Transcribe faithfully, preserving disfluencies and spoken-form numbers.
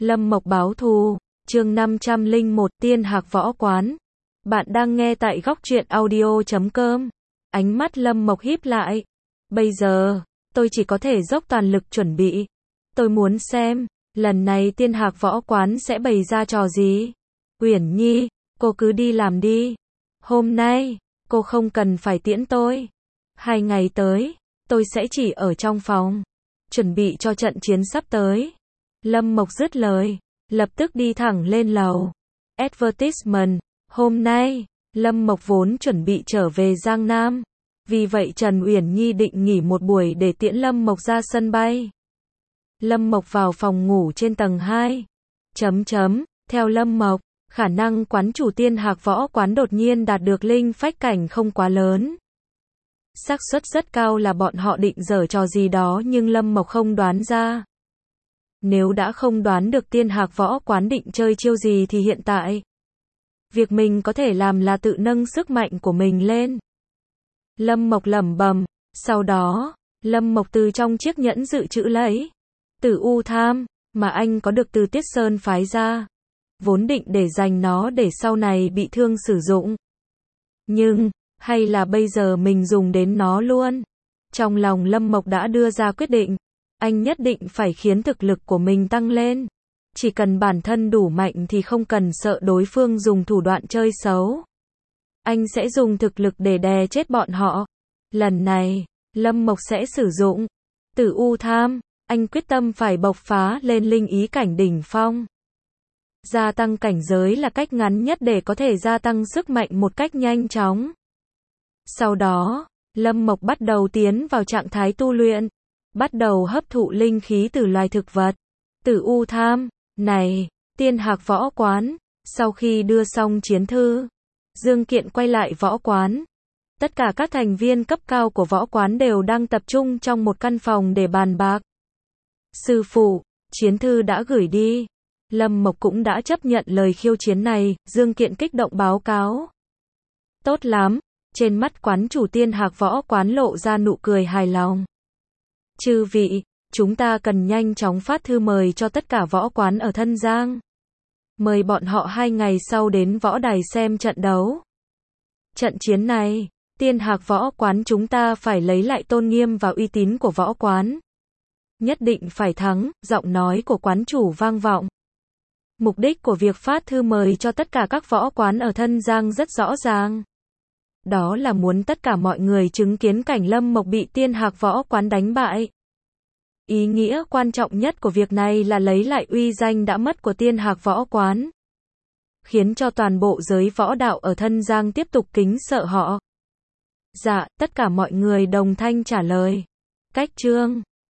Lâm Mộc báo thù, chương năm trăm lẻ một, Tiên Hạc Võ Quán. Bạn đang nghe tại góc truyện audio chấm com. Ánh mắt Lâm Mộc híp lại. Bây giờ, tôi chỉ có thể dốc toàn lực chuẩn bị. Tôi muốn xem, lần này Tiên Hạc Võ Quán sẽ bày ra trò gì. Uyển Nhi, cô cứ đi làm đi. Hôm nay, cô không cần phải tiễn tôi. Hai ngày tới, tôi sẽ chỉ ở trong phòng, chuẩn bị cho trận chiến sắp tới. Lâm Mộc dứt lời, lập tức đi thẳng lên lầu. Advertisement, hôm nay, Lâm Mộc vốn chuẩn bị trở về Giang Nam. Vì vậy Trần Uyển Nhi định nghỉ một buổi để tiễn Lâm Mộc ra sân bay. Lâm Mộc vào phòng ngủ trên tầng hai. Chấm chấm, theo Lâm Mộc, khả năng quán chủ Tiên Hạc Võ Quán đột nhiên đạt được linh phách cảnh không quá lớn. Xác suất rất cao là bọn họ định giở trò gì đó nhưng Lâm Mộc không đoán ra. Nếu đã không đoán được Tiên Hạc Võ Quán định chơi chiêu gì thì hiện tại, việc mình có thể làm là tự nâng sức mạnh của mình lên. Lâm Mộc lẩm bẩm, sau đó, Lâm Mộc từ trong chiếc nhẫn dự trữ lấy Tử U Tham mà anh có được từ Tiết Sơn phái ra, vốn định để dành nó để sau này bị thương sử dụng. Nhưng, hay là bây giờ mình dùng đến nó luôn. Trong lòng Lâm Mộc đã đưa ra quyết định, anh nhất định phải khiến thực lực của mình tăng lên. Chỉ cần bản thân đủ mạnh thì không cần sợ đối phương dùng thủ đoạn chơi xấu. Anh sẽ dùng thực lực để đè chết bọn họ. Lần này, Lâm Mộc sẽ sử dụng Tử U Tham, anh quyết tâm phải bộc phá lên linh ý cảnh đỉnh phong. Gia tăng cảnh giới là cách ngắn nhất để có thể gia tăng sức mạnh một cách nhanh chóng. Sau đó, Lâm Mộc bắt đầu tiến vào trạng thái tu luyện, bắt đầu hấp thụ linh khí từ loài thực vật. Tử U Tham, này, Tiên Hạc Võ Quán, sau khi đưa xong chiến thư, Dương Kiện quay lại võ quán. Tất cả các thành viên cấp cao của võ quán đều đang tập trung trong một căn phòng để bàn bạc. Sư phụ, chiến thư đã gửi đi. Lâm Mộc cũng đã chấp nhận lời khiêu chiến này, Dương Kiện kích động báo cáo. Tốt lắm, trên mắt quán chủ Tiên Hạc Võ Quán lộ ra nụ cười hài lòng. Chư vị, chúng ta cần nhanh chóng phát thư mời cho tất cả võ quán ở Thân Giang. Mời bọn họ hai ngày sau đến võ đài xem trận đấu. Trận chiến này, Tiên Hạc Võ Quán chúng ta phải lấy lại tôn nghiêm và uy tín của võ quán. Nhất định phải thắng, giọng nói của quán chủ vang vọng. Mục đích của việc phát thư mời cho tất cả các võ quán ở Thân Giang rất rõ ràng. Đó là muốn tất cả mọi người chứng kiến cảnh Lâm Mộc bị Tiên Hạc Võ Quán đánh bại. Ý nghĩa quan trọng nhất của việc này là lấy lại uy danh đã mất của Tiên Hạc Võ Quán, khiến cho toàn bộ giới võ đạo ở Thân Giang tiếp tục kính sợ họ. Dạ, tất cả mọi người đồng thanh trả lời. Cách chương